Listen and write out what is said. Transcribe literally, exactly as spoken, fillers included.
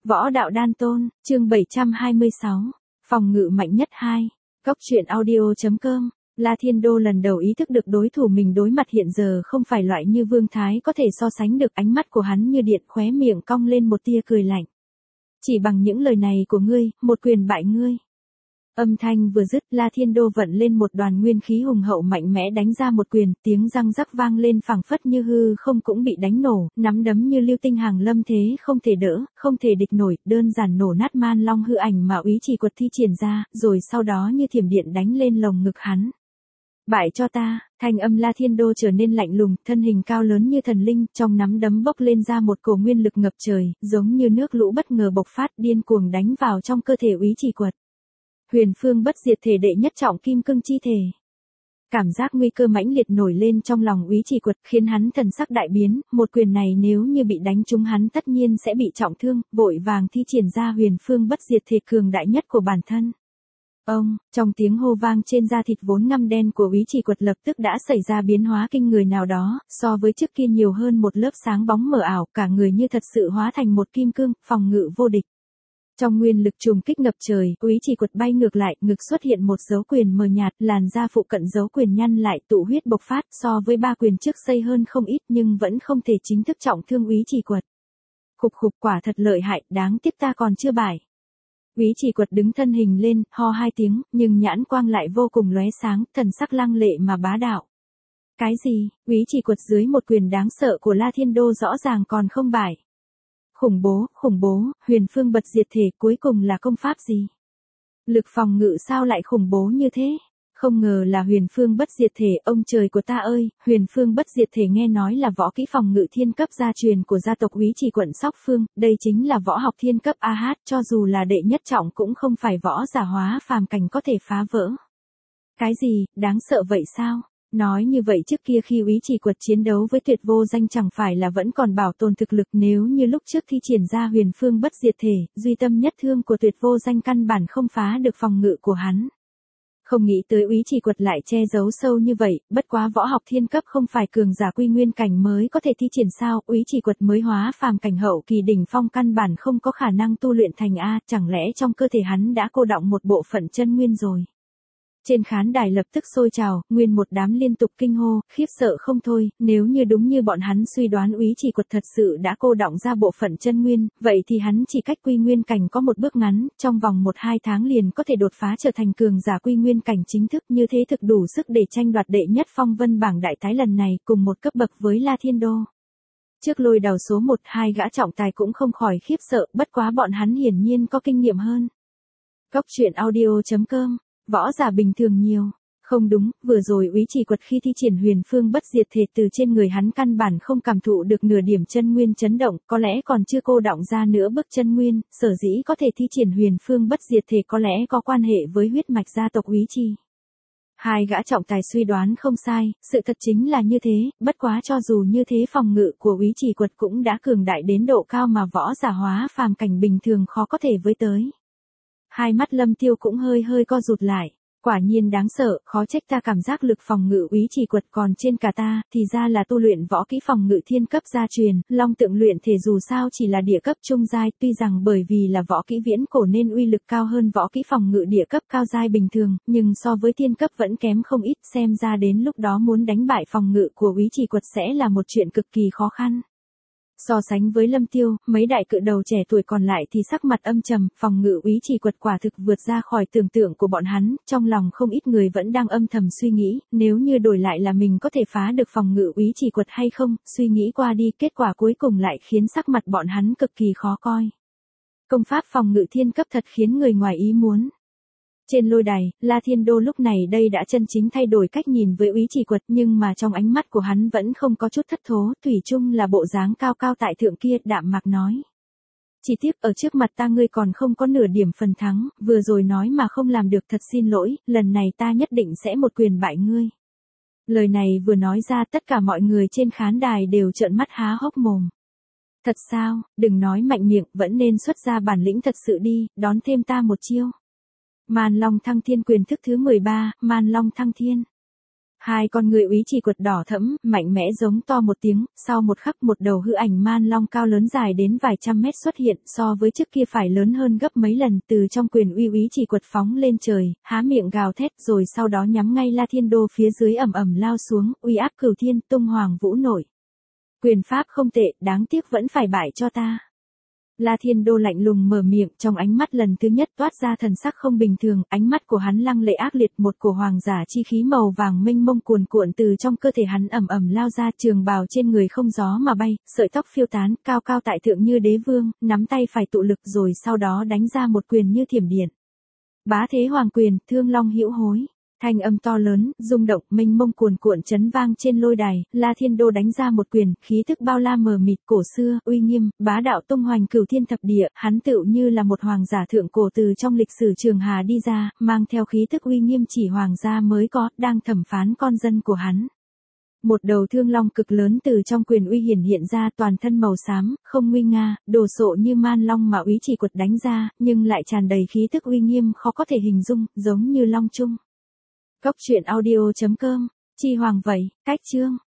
Võ đạo đan tôn, chương bảy trăm hai mươi sáu, phòng ngự mạnh nhất hai, góc truyện audio.com. La Thiên Đô lần đầu ý thức được đối thủ mình đối mặt hiện giờ không phải loại như Vương Thái có thể so sánh được, ánh mắt của hắn như điện, khóe miệng cong lên một tia cười lạnh. Chỉ bằng những lời này của ngươi, một quyền bại ngươi. Âm thanh vừa dứt, La Thiên Đô vận lên một đoàn nguyên khí hùng hậu mạnh mẽ đánh ra một quyền, tiếng răng rắc vang lên phảng phất như hư không cũng bị đánh nổ, nắm đấm như lưu tinh hàng lâm thế không thể đỡ, không thể địch nổi, đơn giản nổ nát man long hư ảnh mà úy chỉ quật thi triển ra, rồi sau đó như thiểm điện đánh lên lồng ngực hắn. Bại cho ta, thanh âm La Thiên Đô trở nên lạnh lùng, thân hình cao lớn như thần linh, trong nắm đấm bốc lên ra một cổ nguyên lực ngập trời, giống như nước lũ bất ngờ bộc phát, điên cuồng đánh vào trong cơ thể úy chỉ quật. Huyền Phương bất diệt thể đệ nhất trọng kim cương chi thể. Cảm giác nguy cơ mãnh liệt nổi lên trong lòng úy chỉ quật, khiến hắn thần sắc đại biến, một quyền này nếu như bị đánh trúng hắn tất nhiên sẽ bị trọng thương, vội vàng thi triển ra Huyền Phương bất diệt thể cường đại nhất của bản thân. Ông, trong tiếng hô vang trên da thịt vốn ngăm đen của úy chỉ quật lập tức đã xảy ra biến hóa kinh người nào đó, so với trước kia nhiều hơn một lớp sáng bóng mờ ảo, cả người như thật sự hóa thành một kim cương, phòng ngự vô địch. Trong nguyên lực trùng kích ngập trời, úy chỉ quật bay ngược lại, ngực xuất hiện một dấu quyền mờ nhạt, làn da phụ cận dấu quyền nhăn lại, tụ huyết bộc phát, so với ba quyền trước xây hơn không ít nhưng vẫn không thể chính thức trọng thương úy chỉ quật. Khục khục, quả thật lợi hại, đáng tiếc ta còn chưa bại. Úy chỉ quật đứng thân hình lên, ho hai tiếng, nhưng nhãn quang lại vô cùng lóe sáng, thần sắc lăng lệ mà bá đạo. Cái gì? Úy chỉ quật dưới một quyền đáng sợ của La Thiên Đô rõ ràng còn không bại. Khủng bố, khủng bố, Huyền Phương bất diệt thể cuối cùng là công pháp gì? Lực phòng ngự sao lại khủng bố như thế? Không ngờ là Huyền Phương bất diệt thể, ông trời của ta ơi, Huyền Phương bất diệt thể nghe nói là võ kỹ phòng ngự thiên cấp gia truyền của gia tộc úy chỉ quận Sóc Phương, đây chính là võ học thiên cấp a hát, cho dù là đệ nhất trọng cũng không phải võ giả hóa phàm cảnh có thể phá vỡ. Cái gì, đáng sợ vậy sao? Nói như vậy trước kia khi úy chỉ quật chiến đấu với Tuyệt Vô Danh chẳng phải là vẫn còn bảo tồn thực lực, nếu như lúc trước thi triển ra Huyền Phương bất diệt thể, duy tâm nhất thương của Tuyệt Vô Danh căn bản không phá được phòng ngự của hắn. Không nghĩ tới úy chỉ quật lại che giấu sâu như vậy, bất quá võ học thiên cấp không phải cường giả quy nguyên cảnh mới có thể thi triển sao, úy chỉ quật mới hóa phàm cảnh hậu kỳ đỉnh phong căn bản không có khả năng tu luyện thành A, chẳng lẽ trong cơ thể hắn đã cô đọng một bộ phận chân nguyên rồi. Trên khán đài lập tức sôi trào, nguyên một đám liên tục kinh hô, khiếp sợ không thôi, nếu như đúng như bọn hắn suy đoán úy chỉ quật thật sự đã cô đọng ra bộ phận chân nguyên, vậy thì hắn chỉ cách quy nguyên cảnh có một bước ngắn, trong vòng một hai tháng liền có thể đột phá trở thành cường giả quy nguyên cảnh chính thức, như thế thực đủ sức để tranh đoạt đệ nhất phong vân bảng đại tái lần này, cùng một cấp bậc với La Thiên Đô. Trước lôi đào số một, hai gã trọng tài cũng không khỏi khiếp sợ, bất quá bọn hắn hiển nhiên có kinh nghiệm hơn. Góc truyện audio.com. Võ giả bình thường nhiều. Không đúng, vừa rồi úy chỉ quật khi thi triển Huyền Phương bất diệt thể từ trên người hắn căn bản không cảm thụ được nửa điểm chân nguyên chấn động, có lẽ còn chưa cô đọng ra nữa bước chân nguyên, sở dĩ có thể thi triển Huyền Phương bất diệt thể có lẽ có quan hệ với huyết mạch gia tộc úy chi. Hai gã trọng tài suy đoán không sai, sự thật chính là như thế, bất quá cho dù như thế phòng ngự của úy chỉ quật cũng đã cường đại đến độ cao mà võ giả hóa phàm cảnh bình thường khó có thể với tới. Hai mắt Lâm Tiêu cũng hơi hơi co rụt lại, quả nhiên đáng sợ, khó trách ta cảm giác lực phòng ngự úy chỉ quật còn trên cả ta, thì ra là tu luyện võ kỹ phòng ngự thiên cấp gia truyền, long tượng luyện thể dù sao chỉ là địa cấp trung giai, tuy rằng bởi vì là võ kỹ viễn cổ nên uy lực cao hơn võ kỹ phòng ngự địa cấp cao giai bình thường, nhưng so với thiên cấp vẫn kém không ít, xem ra đến lúc đó muốn đánh bại phòng ngự của úy chỉ quật sẽ là một chuyện cực kỳ khó khăn. So sánh với Lâm Tiêu, mấy đại cự đầu trẻ tuổi còn lại thì sắc mặt âm trầm, phòng ngự úy chỉ quật quả thực vượt ra khỏi tưởng tượng của bọn hắn, trong lòng không ít người vẫn đang âm thầm suy nghĩ, nếu như đổi lại là mình có thể phá được phòng ngự úy chỉ quật hay không, suy nghĩ qua đi, kết quả cuối cùng lại khiến sắc mặt bọn hắn cực kỳ khó coi. Công pháp phòng ngự thiên cấp thật khiến người ngoài ý muốn. Trên lôi đài, La Thiên Đô lúc này đây đã chân chính thay đổi cách nhìn với úy chỉ quật, nhưng mà trong ánh mắt của hắn vẫn không có chút thất thố, thủy chung là bộ dáng cao cao tại thượng kia, đạm mạc nói. Chỉ tiếc ở trước mặt ta ngươi còn không có nửa điểm phần thắng, vừa rồi nói mà không làm được, thật xin lỗi, lần này ta nhất định sẽ một quyền bại ngươi. Lời này vừa nói ra tất cả mọi người trên khán đài đều trợn mắt há hốc mồm. Thật sao, đừng nói mạnh miệng, vẫn nên xuất ra bản lĩnh thật sự đi, đón thêm ta một chiêu. Man Long Thăng Thiên quyền thức thứ mười ba, Man Long Thăng Thiên. Hai con người úy chỉ quật đỏ thẫm, mạnh mẽ giống to một tiếng, sau một khắc một đầu hư ảnh man long cao lớn dài đến vài trăm mét xuất hiện, so với trước kia phải lớn hơn gấp mấy lần, từ trong quyền uy úy chỉ quật phóng lên trời, há miệng gào thét rồi sau đó nhắm ngay La Thiên Đô phía dưới ầm ầm lao xuống, uy áp cửu thiên, tung hoàng vũ nổi. Quyền pháp không tệ, đáng tiếc vẫn phải bại cho ta. La Thiên Đô lạnh lùng mở miệng, trong ánh mắt lần thứ nhất toát ra thần sắc không bình thường, ánh mắt của hắn lăng lệ ác liệt, một cổ hoàng giả chi khí màu vàng mênh mông cuồn cuộn từ trong cơ thể hắn ầm ầm lao ra, trường bào trên người không gió mà bay, sợi tóc phiêu tán, cao cao tại thượng như đế vương, nắm tay phải tụ lực rồi sau đó đánh ra một quyền như thiểm điện. Bá thế hoàng quyền, thương long hữu hối. Thanh âm to lớn, rung động, mênh mông cuồn cuộn chấn vang trên lôi đài, La Thiên Đô đánh ra một quyền, khí thức bao la mờ mịt, cổ xưa, uy nghiêm, bá đạo tung hoành cửu thiên thập địa, hắn tựu như là một hoàng giả thượng cổ từ trong lịch sử Trường Hà đi ra, mang theo khí thức uy nghiêm chỉ hoàng gia mới có, đang thẩm phán con dân của hắn. Một đầu thương long cực lớn từ trong quyền uy hiển hiện ra, toàn thân màu xám, không nguy nga, đồ sộ như man long mà úy chỉ quật đánh ra, nhưng lại tràn đầy khí thức uy nghiêm khó có thể hình dung, giống như long trung. Cốc truyện audio chấm com, chi hoàng vậy, cách chương.